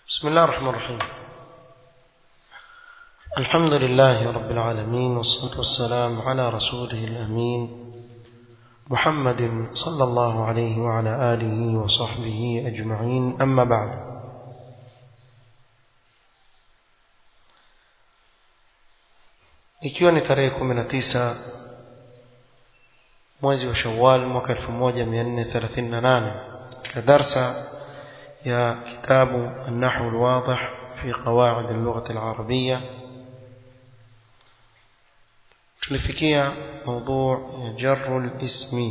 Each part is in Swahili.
بسم الله الرحمن الرحيم. الحمد لله رب العالمين، والصلاة والسلام على رسوله الأمين محمد صلى الله عليه وعلى آله وصحبه أجمعين. أما بعد، ikiwa ni tarehe 19 mwezi wa Shawwal mwaka 1438 katika darsa يا كتاب النحو الواضح في قواعد اللغة العربية tulifikia موضوع جر الاسم.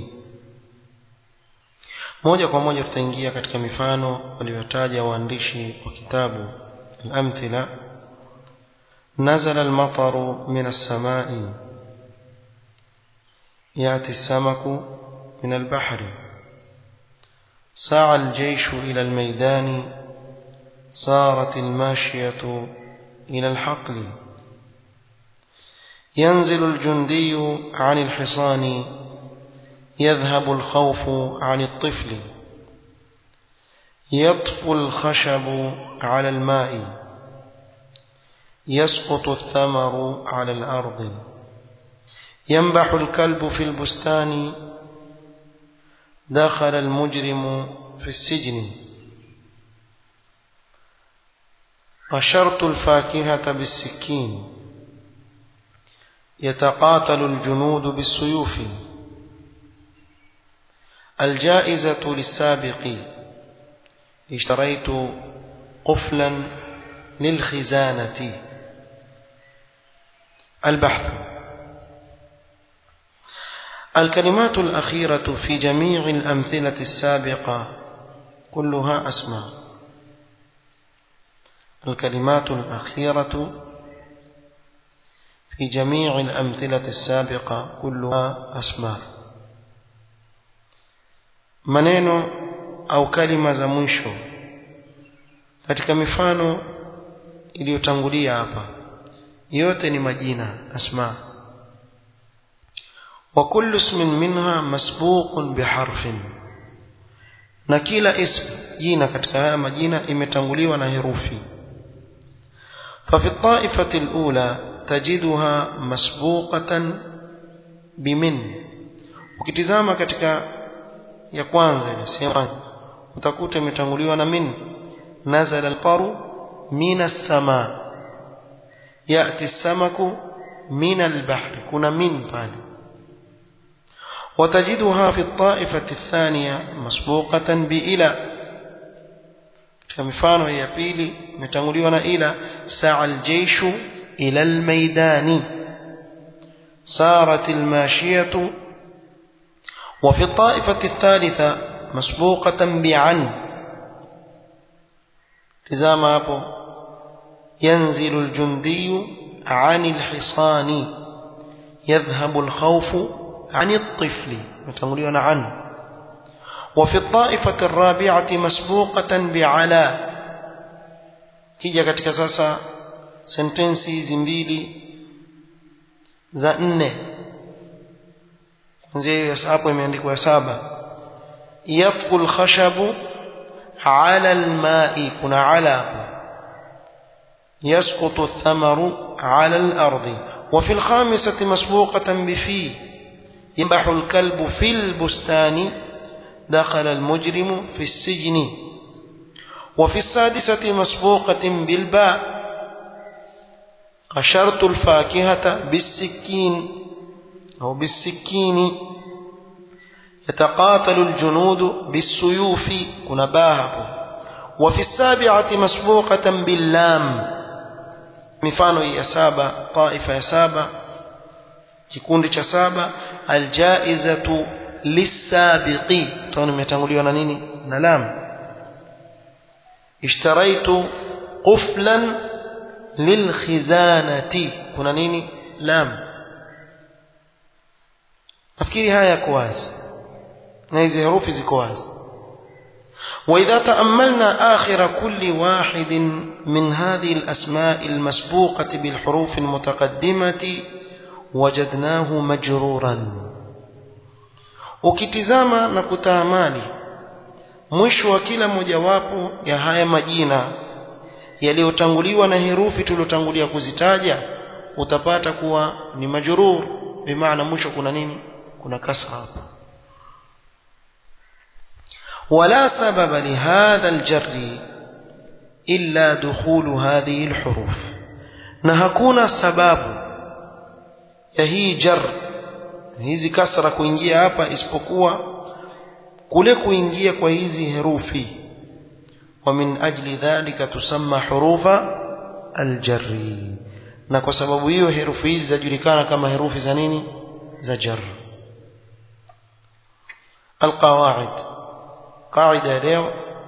moja kwa moja tutaingia katika mifano waliotaja waandishi wa kitabu al-amthila. نزل المطر من السماء يأتي السمك من البحر. سعى الجيش إلى الميدان صارت الماشية إلى الحقل. ينزل الجندي عن الحصان يذهب الخوف عن الطفل. يطفو الخشب على الماء يسقط الثمر على الأرض. ينبح الكلب في البستان دخل المجرم في السجن. قشرت الفاكهة بالسكين يتقاتل الجنود بالسيوف. الجائزة للسابق اشتريت قفلا للخزانة. البحث. الكلمات الأخيرة في جميع الأمثلة السابقة كلها أسماء. الكلمات الأخيرة في جميع الأمثلة السابقة كلها أسماء. maneno au kalima za mwisho katika mifano iliyotangulia hapa yote ni majina, asma. وكل اسم منها مسبوق بحرف. na kila ism, jina katika haya majina imetanguliwa na herufi. ففي الطائفة الأولى تجدها مسبوقة بمن. ukitizama katika ya kwanza inasema utakuta imetanguliwa na min. nazala al-qaru min as-samaa ya'ti as-samaku min al-bahri. kuna min pale. وتجدها في الطائفة الثانية مسبوقة بإلى. كمفانو هي بيلي متنغليونا إلى. سعى الجيش إلى الميدان سارت الماشية. وفي الطائفة الثالثة مسبوقة بعن. تزام أبو ينزل الجندي عن الحصان يذهب الخوف عن الطفل متنغليون عن. وفي الطائفة الرابعة مسبوقة بعلى. كيجا katika sasa sentensi hizi mbili za nne kuanzia hapo imeandikwa 7. yatfu al-khashabu ala al-ma'i. kuna ala. yasqutu ath-thamaru ala al-ardi. وفي الخامسة مسبوقة بفي. ينبح الكلب في البستان دخل المجرم في السجن. وفي السادسة مسبوقة بالباء. قشرت الفاكهة بالسكين أو بالسكين يتقاتل الجنود بالسيوف. كنباهه. وفي السابعة مسبوقة باللام. مفانو يا سابا طائفة يا سابا kikundi cha 7. aljaizatu lisabiqi. tunaona imetanguliwa na nini? na lam. ishtaraitu quflan lilkhizanati. kuna nini? lam. nafikiri haya yako wazi na hizi herufi ziko wazi. وإذا تأملنا آخر كل واحد من هذه الأسماء المسبوقة بالحروف المتقدمة وجدناه مجرورا. ukitizama na kutaamali mwisho wa kila mojawapo ya haya majina yaliyotanguliwa na herufi tuliyotangulia kuzitaja utapata kuwa ni majrur, bimaana mwisho kuna nini? Kuna kasra hapo. wala sababa lihadha aljarri illa dukhulu hadhihi alhuruf, na hakuna sababu ya hii jar, hizi kasra kuingia hapa isipokuwa kule kuingia kwa hizi herufi. wa min ajli dhalika tusamma hurufa aljarri, na kwa sababu hiyo herufi hizi zajulikana kama herufi za nini? za jar. القواعد قاعدة leo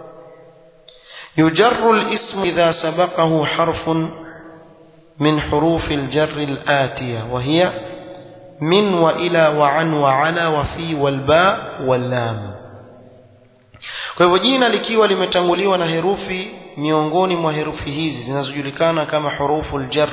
يجر الاسم إذا سبقه حرف من حروف الجر الآتية وهي من وإلى وعن وعلى وفي والباء واللام. kwa hivyo jina likiwa limetanguliwa na herufi miongoni mwa herufi hizi zinazojulikana kama hurufu aljar,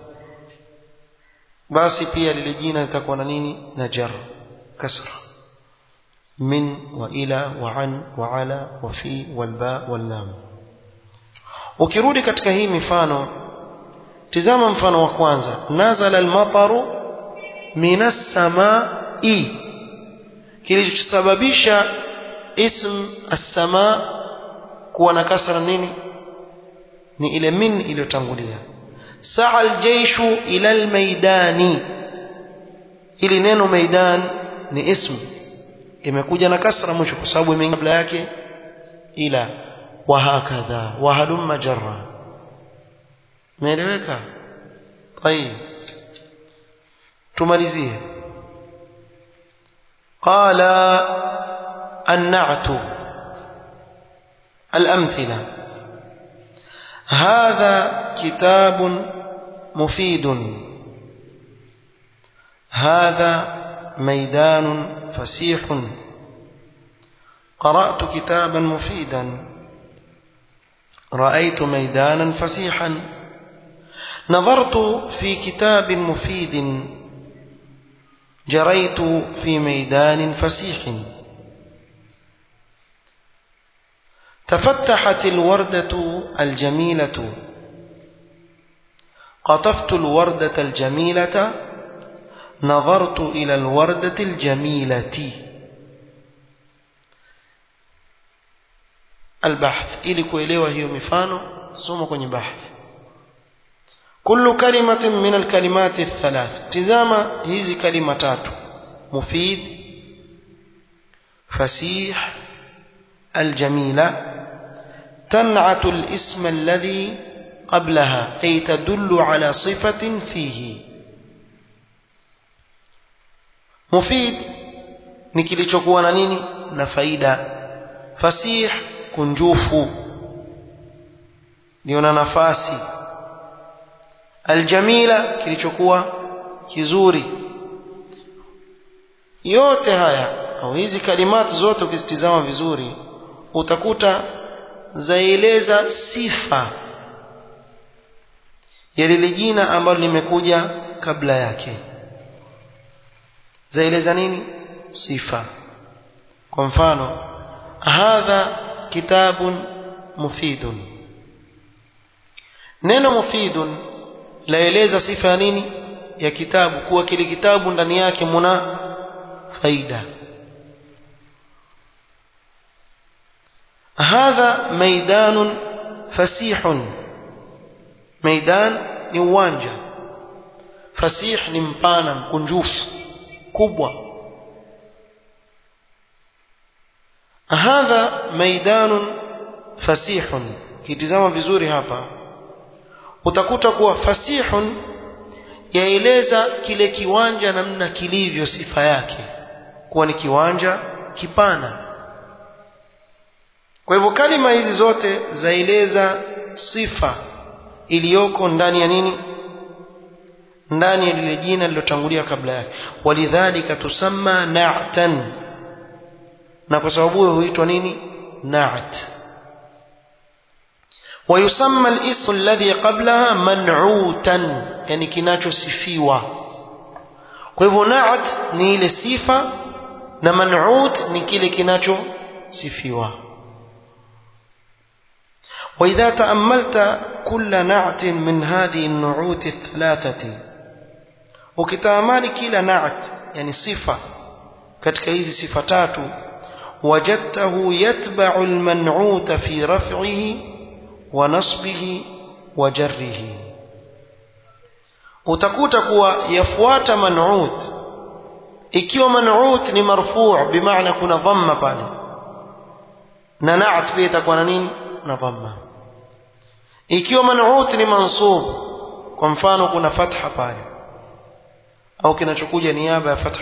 basi pia lile jina litakuwa na nini? na jar, kasra. من وإلى وعن وعلى وفي والباء واللام. ukirudi katika hii mifano, tazama mfano wa kwanza, nazala almataru minas samai. kilichosababisha ism as-samaa kuwa na kasra nini? ni ile min iliyotangulia. sa'a aljayshu ila almaidani, ili neno maidan ni ism, imekuja na kasra mwisho kwa sababu imeingia kabla yake ila. wa hakadha wa halumma jarra. umeeleweka? طيب tumalizie. qala an-na'tu al-amthila hadha kitabun mufidun hadha ميدان فسيح قرأت كتابا مفيدا رأيت ميدانا فسيحا نظرت في كتاب مفيد جريت في ميدان فسيح تفتحت الوردة الجميلة قطفت الوردة الجميلة نظرت إلى الوردة الجميلة. البحث ili kuelewa hiyo mifano soma kwenye bahth. كل كلمة من الكلمات الثلاث, tizama hizi kalima tatu, mufid, fasih, الجميلة, تنعت الاسم الذي قبلها أي تدل على صفة فيه. mufid ni kilichokuwa na nini? na faida. fasih kunjufu, niona nafasi. aljamila kilichokuwa kizuri. yote haya au hizi kalimati zote ukizitizama vizuri utakuta zaeleza sifa ya lile jina ambalo limekuja kabla yake. zaeleza nini? sifa. kwa mfano hadha kitabun mufidun, neno mufidun laeleza sifa ya nini? ya kitabu, kuwa kile kitabu ndani yake muna faida. hadha maidanun fasihun, maidan ni uwanja, fasih ni mpana, mkunjufu, kubwa. hadha maidanun fasihun, kitizama vizuri hapa utakuta kuwa fasihun yaeleza kile kiwanja namna kilivyo, sifa yake kuwa ni kiwanja kipana. kwa hivyo kalima hizi zote zaeleza sifa iliyoko ndani ya nini? ndani ya lile jina lilotangulia kabla yake. walidhalika tusamma na'tan, na kwa sababu hiyo huitwa nini? na'at. ويسمى الاسم الذي قبلها منعوتا, yani kinachosifiwa. kwa hivyo na'at ni ile sifa na man'ut ni kile kinachosifiwa. وإذا تأملت كل نعت من هذه النعوت الثلاثة وكتامل كلا نعت يعني صفة katika hizi sifa tatu wajadtahu yatba'u al-man'ut fi raf'ihi wa nasbihi wa jarrihi utakuta kuwa yafuata man'ut ikiwa man'ut ni marfu' bimaana kuna dhamma pale na na'at pia itakuwa na nini na dhamma ikiwa man'ut ni mansub kwa mfano kuna fatha pale au kinachokuja niaba ya fatha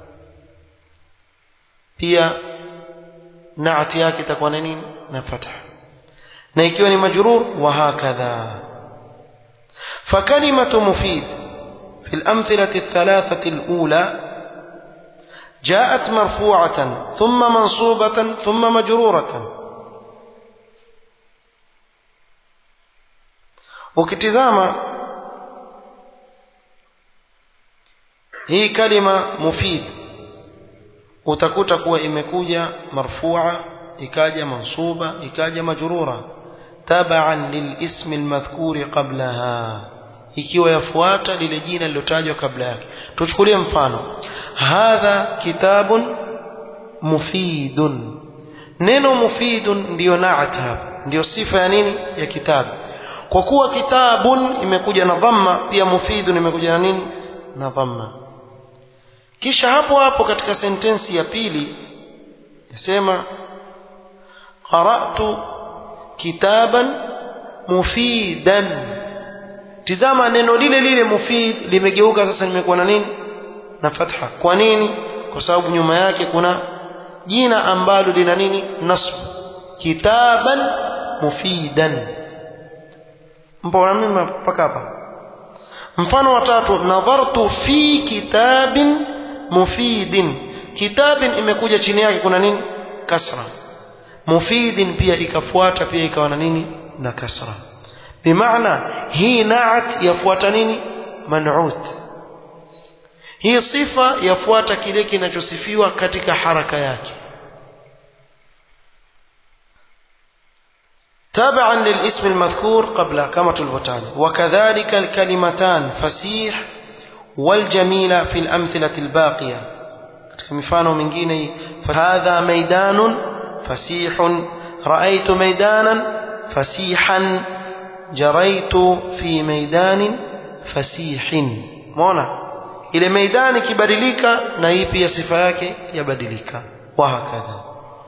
pia naati yake itakuwa nini na fatha na ikiwa ni majrur wa hakadha فكلمة مفيد في الأمثلة الثلاثة الأولى جاءت مرفوعة ثم منصوبة ثم مجرورة وكتزاما هي كلمة مفيد utakuta kuwa imekuja marfu'a ikaja mansuba ikaja majrura taban lilism almadhkur qablaha ikiwa yafuata lile jina lilotajwa kabla yake tuchukulie mfano hadha kitabun mufidun neno mufidun ndio naat hapa ndio sifa ya nini ya kitabu kwa kuwa kitabun imekuja na dhamma pia mufidun imekuja na nini na dhamma kisha hapo katika sentensi ya pili yasema qara'tu kitaban mufidan tizama neno lile mufid limegeuka sasa limekuwa na nini na fatha kwa nini kwa sababu nyuma yake kuna jina ambalo lina nini nasb kitaban mufidan mbona mimi mpaka hapa mfano wa tatu nadhartu fi kitabin mufidin kitabin imekuja chini yake kuna nini kasra mufidin pia ikafuata pia ikawa na nini na kasra bimaana hii naat yafuata nini man'ut hii sifa yafuata kile kinachosifiwa katika haraka yake تابعا للاسم المذكور قبل كما تلفتان وكذلك الكلمتان فسيح والجميلة في الأمثلة الباقية مثال مingine فهذا ميدان فسيح رأيت ميدانا فسيحا جريت في ميدان فسيح مona ile meidani kibadilika na hii pia sifa yake yabadilika wa hakadha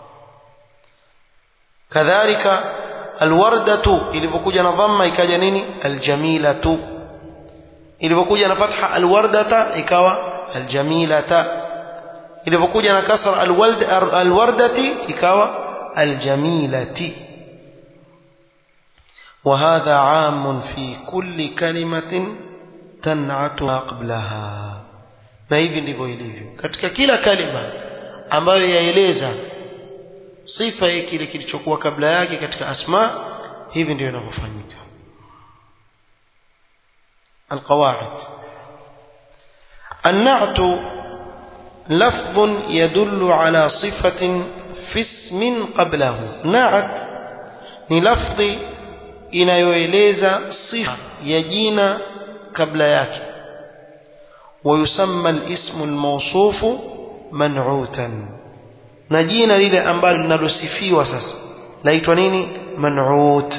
kadhalika alwardatu ilipokuja na dhamma ikaja nini aljamilatu ilipokuja na fatha alwardata ikawa aljamilata ilipokuja na kasra alwardati ikawa aljamilati وهذا عام في كل كلمة تنعت ما قبلها na hivi ndivyo ilivyo katika kila kalima ambayo yaeleza sifa ya kile kilichokuwa kabla yake katika asma hivi ndio inavyofanyika القواعد النعت لفظ يدل على صفة في اسم قبله نعت ni lafzi inayoeleza sifa ya jina kabla yake ويسمى الاسم الموصوف منعوتا na jina lile ambalo linalosifiwa sasa laitwa nini man'ut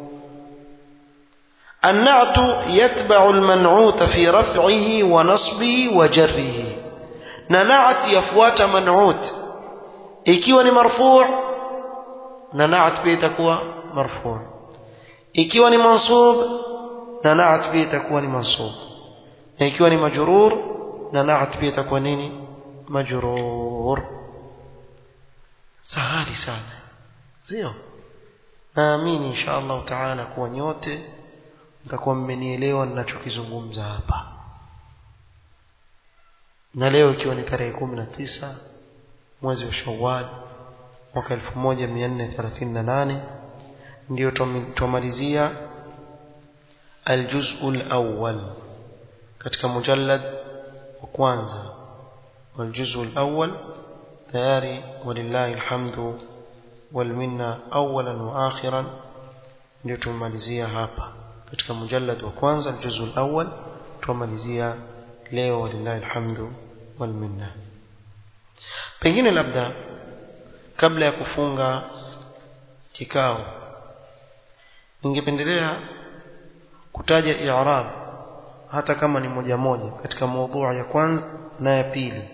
النعت يتبع المنعوت في رفعه ونصبه وجره نعت يفوات منعوت ikiwa ni marfu' na na'at pia itakuwa marfu' ikiwa ni mansub na na'at pia itakuwa ni mansub na ikiwa ni majrur na na'at pia itakuwa nini majrur sahali sana sio naamini insha Allah taala kuwa nyote mtakuwa mmenielewa ninachokizungumza hapa na leo ikiwa ni tarehe 19 mwezi wa Shawwal mwaka 1438 ndio tumalizia الجزء الأول katika mujallad wa kwanza والجزء الأول tayari walillahi alhamdu والمنة أولا وآخرا ndio tumalizia hapa katika mujallad wa kwanza juzu al-awwal tumalizia leo walillahi alhamdu wal minna. Pengine labda kabla ya kufunga kikao ningependelea kutaja i'rab hata kama ni moja moja katika mada ya kwanza na ya pili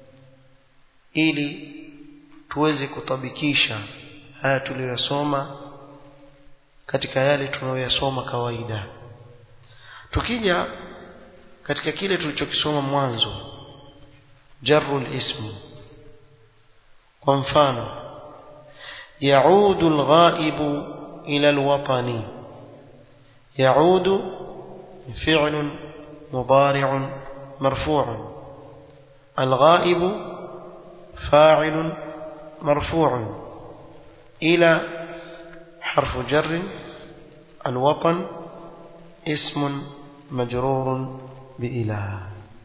ili tuweze kutabikisha haya tuliyosoma katika yale tunayoyasoma kawaida. Tukija katika kile tulichokisoma mwanzo jarrul ismi, kwa mfano yaudu alghaibu ila alwatani, yaudu fi'l mudari' marfu', alghaibu fa'il مرفوع إلى حرف جر، الوطن اسم مجرور بإله.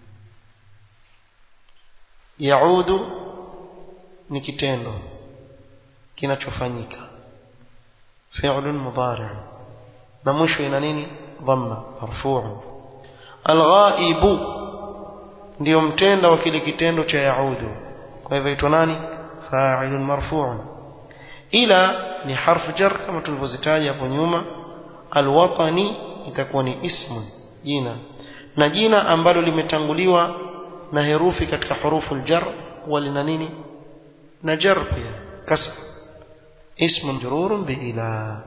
يعود ni kitendo kinachofanyika fi'l mudari' na mwisho ina nini dhamma marfu'. Al-ghaibu ndio mtenda wa kile kitendo cha yaudu, kwa hivyo itwa nani fa'il marfu'. Ila ni harfu jar kama tulivyozitaja hapo nyuma. Al-watani itakuwa ni ismu jina, na jina ambalo limetanguliwa na herufi katika hurufu al-jar walina nini na jar pia kasra, ismu majrurun bi ila.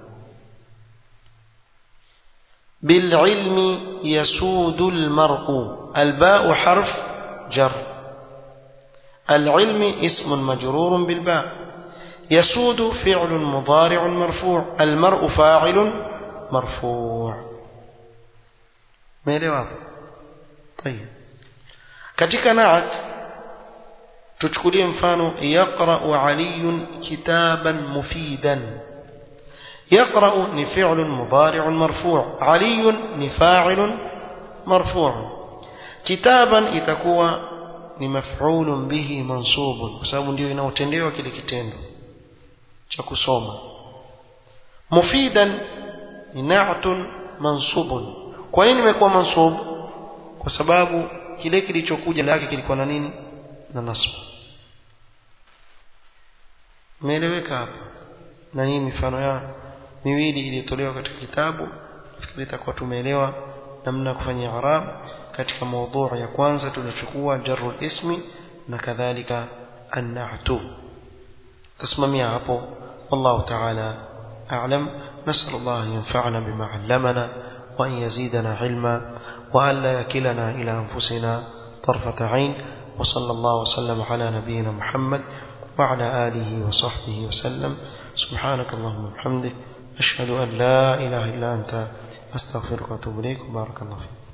بالعلم يسود المرء، الباء حرف جر، العلم اسم مجرور بالباء، يسود فعل مضارع مرفوع، المرء فاعل مرفوع. ماذا؟ طيب katika naat tuchukulie mfano yaqra'u aliyun kitaban mufidan. يقرأ ni fi'l mudari' marfu', aliyun ni fa'il marfu'. kitaban itakuwa ni maf'ulun bihi mansubun kwa sababu ndio inaotendewa kile kitendo cha kusoma. Mufidan ni na'tun mansubun. Kwa nini imekuwa mansub? Kwa sababu kile kilichokuja ndani yake kilikuwa na nini na nasb. Umeeleweka hapa? Na hii mifano ya miwili iliyotolewa katika kitabu fikiri itakuwa tumeelewa namna kufanya i'rab katika mada ya kwanza tunachukua jarrul ismi na kadhalika an-na'tu. تسممي hapo. والله تعالى أعلم. نسأل الله أن ينفعنا بما علمنا وأن يزيدنا علما وأن لا يكلنا إلى أنفسنا طرفة عين. وصلى الله وسلم على نبينا محمد وعلى آله وصحبه وسلم. سبحانك اللهم وبحمدك أشهد أن لا إله إلا أنت أستغفرك وأتوب إليك. بارك الله فيك.